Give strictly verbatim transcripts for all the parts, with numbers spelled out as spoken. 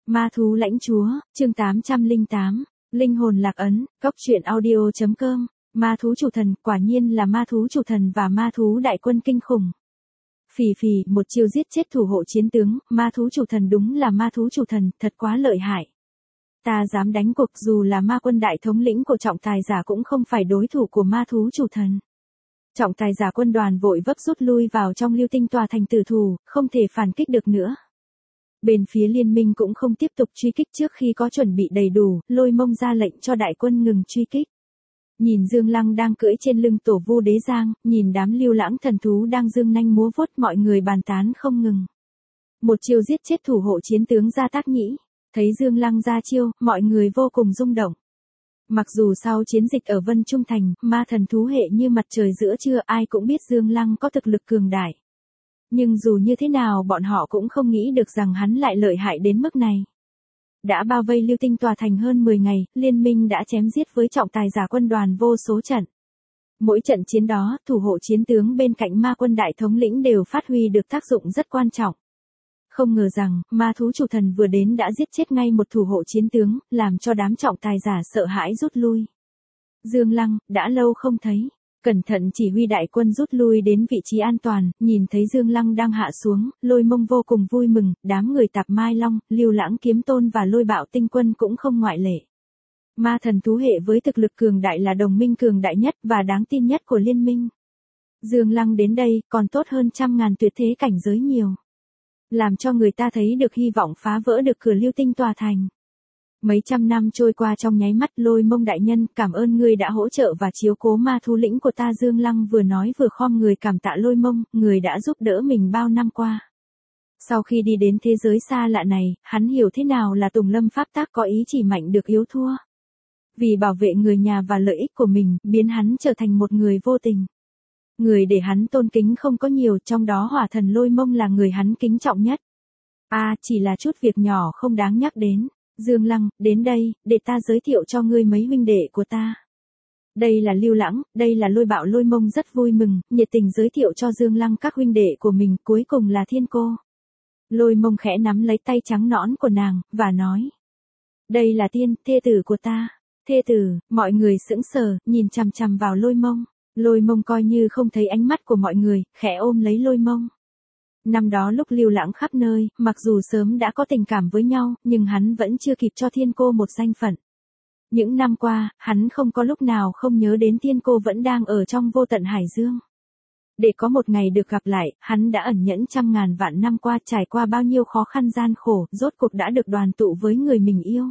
Ma thú lãnh chúa, chương tám trăm lẻ tám, linh hồn lạc ấn, cốc truyện audio chấm com, ma thú chủ thần, quả nhiên là ma thú chủ thần và ma thú đại quân kinh khủng. Phì phì, một chiêu giết chết thủ hộ chiến tướng, ma thú chủ thần đúng là ma thú chủ thần, thật quá lợi hại. Ta dám đánh cuộc dù là ma quân đại thống lĩnh của trọng tài giả cũng không phải đối thủ của ma thú chủ thần. Trọng tài giả quân đoàn vội vấp rút lui vào trong lưu tinh tòa thành tử thủ, không thể phản kích được nữa. Bên phía liên minh cũng không tiếp tục truy kích trước khi có chuẩn bị đầy đủ, Lôi Mông ra lệnh cho đại quân ngừng truy kích. Nhìn Dương Lăng đang cưỡi trên lưng tổ vu đế giang, nhìn đám lưu lãng thần thú đang dương nanh múa vuốt, mọi người bàn tán không ngừng. Một chiêu giết chết thủ hộ chiến tướng Gia Tác Nhĩ, thấy Dương Lăng ra chiêu, mọi người vô cùng rung động. Mặc dù sau chiến dịch ở Vân Trung Thành, ma thần thú hệ như mặt trời giữa trưa, ai cũng biết Dương Lăng có thực lực cường đại. Nhưng dù như thế nào bọn họ cũng không nghĩ được rằng hắn lại lợi hại đến mức này. Đã bao vây lưu tinh tòa thành hơn mười ngày, liên minh đã chém giết với trọng tài giả quân đoàn vô số trận. Mỗi trận chiến đó, thủ hộ chiến tướng bên cạnh ma quân đại thống lĩnh đều phát huy được tác dụng rất quan trọng. Không ngờ rằng, ma thú chủ thần vừa đến đã giết chết ngay một thủ hộ chiến tướng, làm cho đám trọng tài giả sợ hãi rút lui. Dương Lăng, đã lâu không thấy. Cẩn thận chỉ huy đại quân rút lui đến vị trí an toàn, nhìn thấy Dương Lăng đang hạ xuống, Lôi Mông vô cùng vui mừng, đám người Tạp Mai Long, Lưu Lãng Kiếm Tôn và Lôi Bạo Tinh Quân cũng không ngoại lệ. Ma thần thú hệ với thực lực cường đại là đồng minh cường đại nhất và đáng tin nhất của liên minh. Dương Lăng đến đây, còn tốt hơn trăm ngàn tuyệt thế cảnh giới nhiều. Làm cho người ta thấy được hy vọng phá vỡ được cửa lưu tinh tòa thành. Mấy trăm năm trôi qua trong nháy mắt, Lôi Mông đại nhân, cảm ơn ngươi đã hỗ trợ và chiếu cố ma thú lĩnh của ta. Dương Lăng vừa nói vừa khom người cảm tạ Lôi Mông, người đã giúp đỡ mình bao năm qua. Sau khi đi đến thế giới xa lạ này, hắn hiểu thế nào là tùng lâm pháp tác có ý chỉ mạnh được yếu thua. Vì bảo vệ người nhà và lợi ích của mình, biến hắn trở thành một người vô tình. Người để hắn tôn kính không có nhiều, trong đó hỏa thần Lôi Mông là người hắn kính trọng nhất. À, chỉ là chút việc nhỏ không đáng nhắc đến. Dương Lăng, đến đây, để ta giới thiệu cho ngươi mấy huynh đệ của ta. Đây là Lưu Lãng, đây là Lôi Bạo. Lôi Mông rất vui mừng, nhiệt tình giới thiệu cho Dương Lăng các huynh đệ của mình, cuối cùng là Thiên Cô. Lôi Mông khẽ nắm lấy tay trắng nõn của nàng, và nói. Đây là Tiên, thê tử của ta. Thê tử, mọi người sững sờ, nhìn chằm chằm vào Lôi Mông. Lôi Mông coi như không thấy ánh mắt của mọi người, khẽ ôm lấy Lôi Mông. Năm đó lúc lưu lãng khắp nơi, mặc dù sớm đã có tình cảm với nhau, nhưng hắn vẫn chưa kịp cho Thiên Cô một danh phận. Những năm qua, hắn không có lúc nào không nhớ đến Thiên Cô vẫn đang ở trong vô tận hải dương. Để có một ngày được gặp lại, hắn đã ẩn nhẫn trăm ngàn vạn năm qua, trải qua bao nhiêu khó khăn gian khổ, rốt cuộc đã được đoàn tụ với người mình yêu.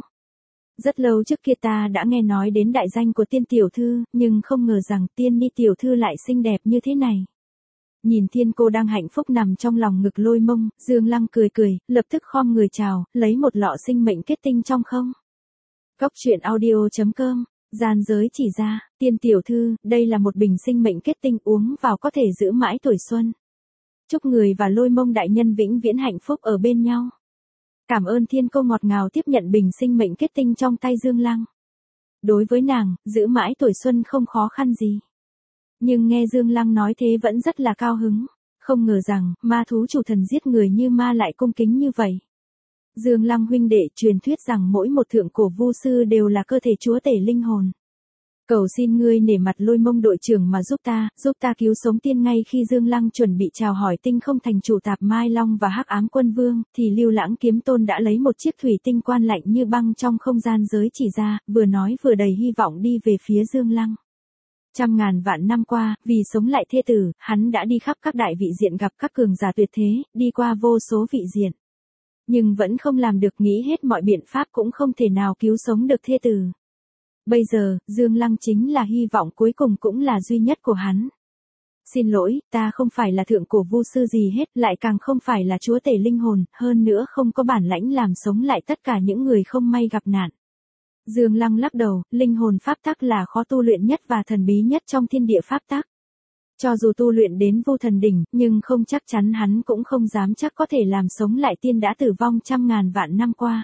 Rất lâu trước kia ta đã nghe nói đến đại danh của Tiên tiểu thư, nhưng không ngờ rằng Tiên Ni tiểu thư lại xinh đẹp như thế này. Nhìn Thiên Cô đang hạnh phúc nằm trong lòng ngực Lôi Mông, Dương Lăng cười cười, lập tức khom người chào, lấy một lọ sinh mệnh kết tinh trong không. Cốc truyện audio chấm com, gian giới chỉ ra, Tiên tiểu thư, đây là một bình sinh mệnh kết tinh, uống vào có thể giữ mãi tuổi xuân. Chúc người và Lôi Mông đại nhân vĩnh viễn hạnh phúc ở bên nhau. Cảm ơn. Thiên Cô ngọt ngào tiếp nhận bình sinh mệnh kết tinh trong tay Dương Lăng. Đối với nàng, giữ mãi tuổi xuân không khó khăn gì. Nhưng nghe Dương Lăng nói thế vẫn rất là cao hứng. Không ngờ rằng, ma thú chủ thần giết người như ma lại cung kính như vậy. Dương Lăng huynh đệ, truyền thuyết rằng mỗi một thượng cổ vu sư đều là cơ thể chúa tể linh hồn. Cầu xin ngươi nể mặt Lôi Mông đội trưởng mà giúp ta, giúp ta cứu sống Tiên. Ngay khi Dương Lăng chuẩn bị chào hỏi tinh không thành chủ Tạp Mai Long và Hắc Ám Quân Vương, thì Lưu Lãng Kiếm Tôn đã lấy một chiếc thủy tinh quan lạnh như băng trong không gian giới chỉ ra, vừa nói vừa đầy hy vọng đi về phía Dương Lăng. Trăm ngàn vạn năm qua, vì sống lại thê tử, hắn đã đi khắp các đại vị diện gặp các cường giả tuyệt thế, đi qua vô số vị diện. Nhưng vẫn không làm được, nghĩ hết mọi biện pháp cũng không thể nào cứu sống được thê tử. Bây giờ, Dương Lăng chính là hy vọng cuối cùng cũng là duy nhất của hắn. Xin lỗi, ta không phải là thượng cổ vu sư gì hết, lại càng không phải là chúa tể linh hồn, hơn nữa không có bản lãnh làm sống lại tất cả những người không may gặp nạn. Dương Lăng lắc đầu, linh hồn pháp tắc là khó tu luyện nhất và thần bí nhất trong thiên địa pháp tắc. Cho dù tu luyện đến vô thần đỉnh, nhưng không chắc chắn, hắn cũng không dám chắc có thể làm sống lại Tiên đã tử vong trăm ngàn vạn năm qua.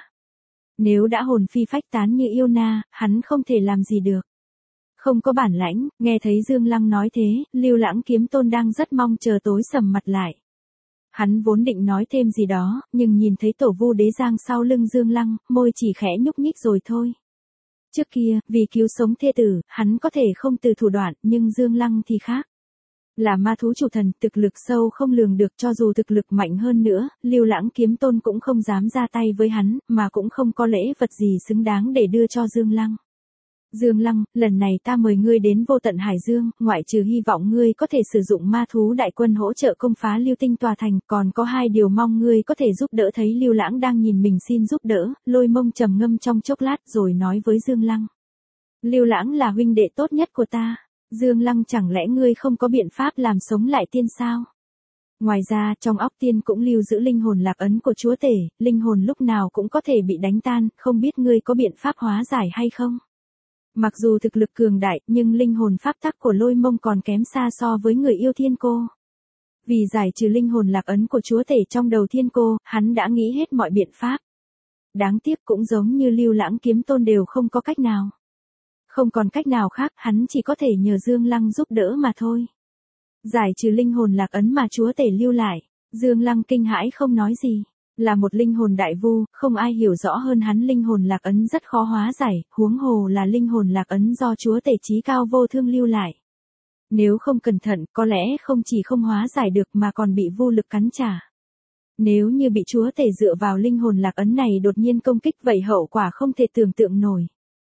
Nếu đã hồn phi phách tán như yêu na, hắn không thể làm gì được. Không có bản lãnh. Nghe thấy Dương Lăng nói thế, Lưu Lãng Kiếm Tôn đang rất mong chờ tối sầm mặt lại. Hắn vốn định nói thêm gì đó, nhưng nhìn thấy tổ vu đế giang sau lưng Dương Lăng, môi chỉ khẽ nhúc nhích rồi thôi. Trước kia, vì cứu sống thê tử, hắn có thể không từ thủ đoạn, nhưng Dương Lăng thì khác. Là ma thú chủ thần, thực lực sâu không lường được, cho dù thực lực mạnh hơn nữa, Lưu Lãng Kiếm Tôn cũng không dám ra tay với hắn, mà cũng không có lễ vật gì xứng đáng để đưa cho Dương Lăng. Dương Lăng, lần này ta mời ngươi đến vô tận Hải Dương, ngoại trừ hy vọng ngươi có thể sử dụng ma thú đại quân hỗ trợ công phá Lưu Tinh tòa thành, còn có hai điều mong ngươi có thể giúp đỡ. Thấy Lưu Lãng đang nhìn mình xin giúp đỡ, Lôi Mông trầm ngâm trong chốc lát rồi nói với Dương Lăng. Lưu Lãng là huynh đệ tốt nhất của ta. Dương Lăng, chẳng lẽ ngươi không có biện pháp làm sống lại tiên sao? Ngoài ra, trong óc tiên cũng lưu giữ linh hồn lạc ấn của chúa tể, linh hồn lúc nào cũng có thể bị đánh tan, không biết ngươi có biện pháp hóa giải hay không? Mặc dù thực lực cường đại, nhưng linh hồn pháp tắc của Lôi Mông còn kém xa so với người yêu thiên cô. Vì giải trừ linh hồn lạc ấn của chúa tể trong đầu thiên cô, hắn đã nghĩ hết mọi biện pháp. Đáng tiếc cũng giống như Lưu Lãng Kiếm Tôn đều không có cách nào. Không còn cách nào khác, hắn chỉ có thể nhờ Dương Lăng giúp đỡ mà thôi. Giải trừ linh hồn lạc ấn mà chúa tể lưu lại, Dương Lăng kinh hãi không nói gì. Là một linh hồn đại vu, không ai hiểu rõ hơn hắn linh hồn lạc ấn rất khó hóa giải, huống hồ là linh hồn lạc ấn do chúa tể chí cao vô thương lưu lại. Nếu không cẩn thận, có lẽ không chỉ không hóa giải được mà còn bị vô lực cắn trả. Nếu như bị chúa tể dựa vào linh hồn lạc ấn này đột nhiên công kích, vậy hậu quả không thể tưởng tượng nổi.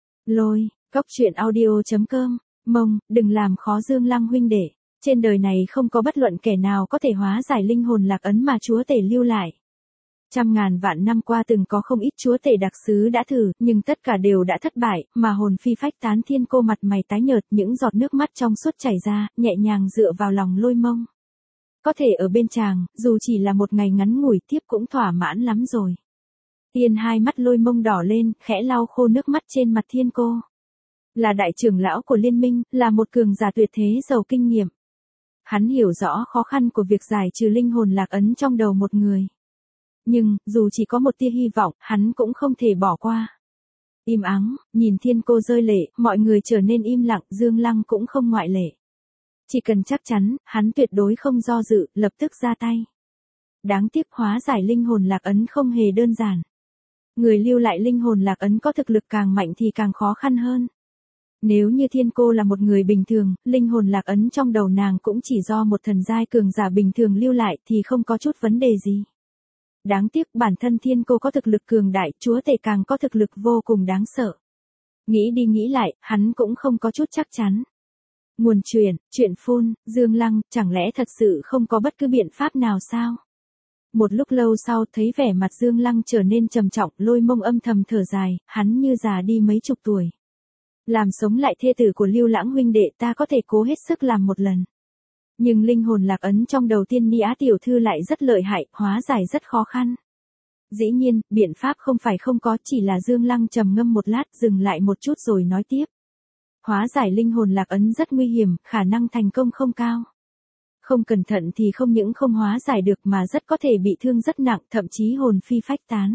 Lôi, Cốc Truyện Audio chấm com, Mông, đừng làm khó Dương Lăng huynh đệ. Trên đời này không có bất luận kẻ nào có thể hóa giải linh hồn lạc ấn mà chúa tể lưu lại. Trăm ngàn vạn năm qua từng có không ít chúa tể đặc sứ đã thử, nhưng tất cả đều đã thất bại, mà hồn phi phách tán thiên cô mặt mày tái nhợt, những giọt nước mắt trong suốt chảy ra, nhẹ nhàng dựa vào lòng Lôi Mông. Có thể ở bên chàng, dù chỉ là một ngày ngắn ngủi tiếp cũng thỏa mãn lắm rồi. Tiên hai mắt Lôi Mông đỏ lên, khẽ lau khô nước mắt trên mặt thiên cô. Là đại trưởng lão của liên minh, là một cường giả tuyệt thế giàu kinh nghiệm. Hắn hiểu rõ khó khăn của việc giải trừ linh hồn lạc ấn trong đầu một người. Nhưng, dù chỉ có một tia hy vọng, hắn cũng không thể bỏ qua. Im ắng, nhìn thiên cô rơi lệ, mọi người trở nên im lặng, Dương Lăng cũng không ngoại lệ. Chỉ cần chắc chắn, hắn tuyệt đối không do dự, lập tức ra tay. Đáng tiếc hóa giải linh hồn lạc ấn không hề đơn giản. Người lưu lại linh hồn lạc ấn có thực lực càng mạnh thì càng khó khăn hơn. Nếu như thiên cô là một người bình thường, linh hồn lạc ấn trong đầu nàng cũng chỉ do một thần giai cường giả bình thường lưu lại thì không có chút vấn đề gì. Đáng tiếc bản thân thiên cô có thực lực cường đại, chúa tể càng có thực lực vô cùng đáng sợ. Nghĩ đi nghĩ lại, hắn cũng không có chút chắc chắn. Nguồn truyền, chuyện phun, Dương Lăng, chẳng lẽ thật sự không có bất cứ biện pháp nào sao? Một lúc lâu sau thấy vẻ mặt Dương Lăng trở nên trầm trọng, Lôi Mông âm thầm thở dài, hắn như già đi mấy chục tuổi. Làm sống lại thê tử của Lưu Lãng huynh đệ ta có thể cố hết sức làm một lần. Nhưng linh hồn lạc ấn trong đầu Tiên Ni Á tiểu thư lại rất lợi hại, hóa giải rất khó khăn. Dĩ nhiên, biện pháp không phải không có, chỉ là Dương Lăng trầm ngâm một lát, dừng lại một chút rồi nói tiếp. Hóa giải linh hồn lạc ấn rất nguy hiểm, khả năng thành công không cao. Không cẩn thận thì không những không hóa giải được mà rất có thể bị thương rất nặng, thậm chí hồn phi phách tán.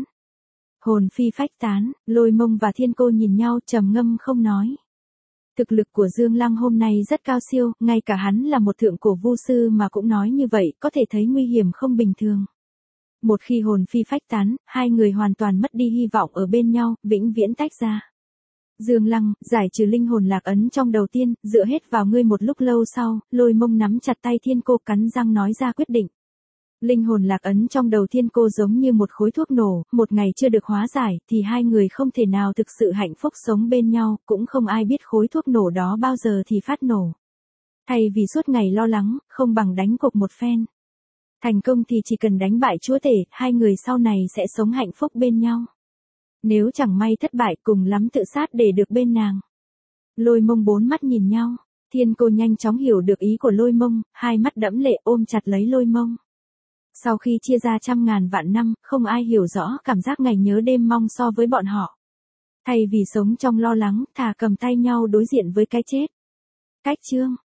Hồn phi phách tán, Lôi Mông và thiên cô nhìn nhau trầm ngâm không nói. Thực lực của Dương Lăng hôm nay rất cao siêu, ngay cả hắn là một thượng cổ vu sư mà cũng nói như vậy, có thể thấy nguy hiểm không bình thường. Một khi hồn phi phách tán, hai người hoàn toàn mất đi hy vọng ở bên nhau, vĩnh viễn tách ra. Dương Lăng, giải trừ linh hồn lạc ấn trong đầu tiên, dựa hết vào ngươi. Một lúc lâu sau, Lôi Mông nắm chặt tay thiên cô, cắn răng nói ra quyết định. Linh hồn lạc ấn trong đầu thiên cô giống như một khối thuốc nổ, một ngày chưa được hóa giải, thì hai người không thể nào thực sự hạnh phúc sống bên nhau, cũng không ai biết khối thuốc nổ đó bao giờ thì phát nổ. Thay vì suốt ngày lo lắng, không bằng đánh cuộc một phen. Thành công thì chỉ cần đánh bại chúa tể, hai người sau này sẽ sống hạnh phúc bên nhau. Nếu chẳng may thất bại, cùng lắm tự sát để được bên nàng. Lôi Mông bốn mắt nhìn nhau, thiên cô nhanh chóng hiểu được ý của Lôi Mông, hai mắt đẫm lệ ôm chặt lấy Lôi Mông. Sau khi chia ra trăm ngàn vạn năm, không ai hiểu rõ cảm giác ngày nhớ đêm mong so với bọn họ. Thay vì sống trong lo lắng, thà cầm tay nhau đối diện với cái chết. Cách chương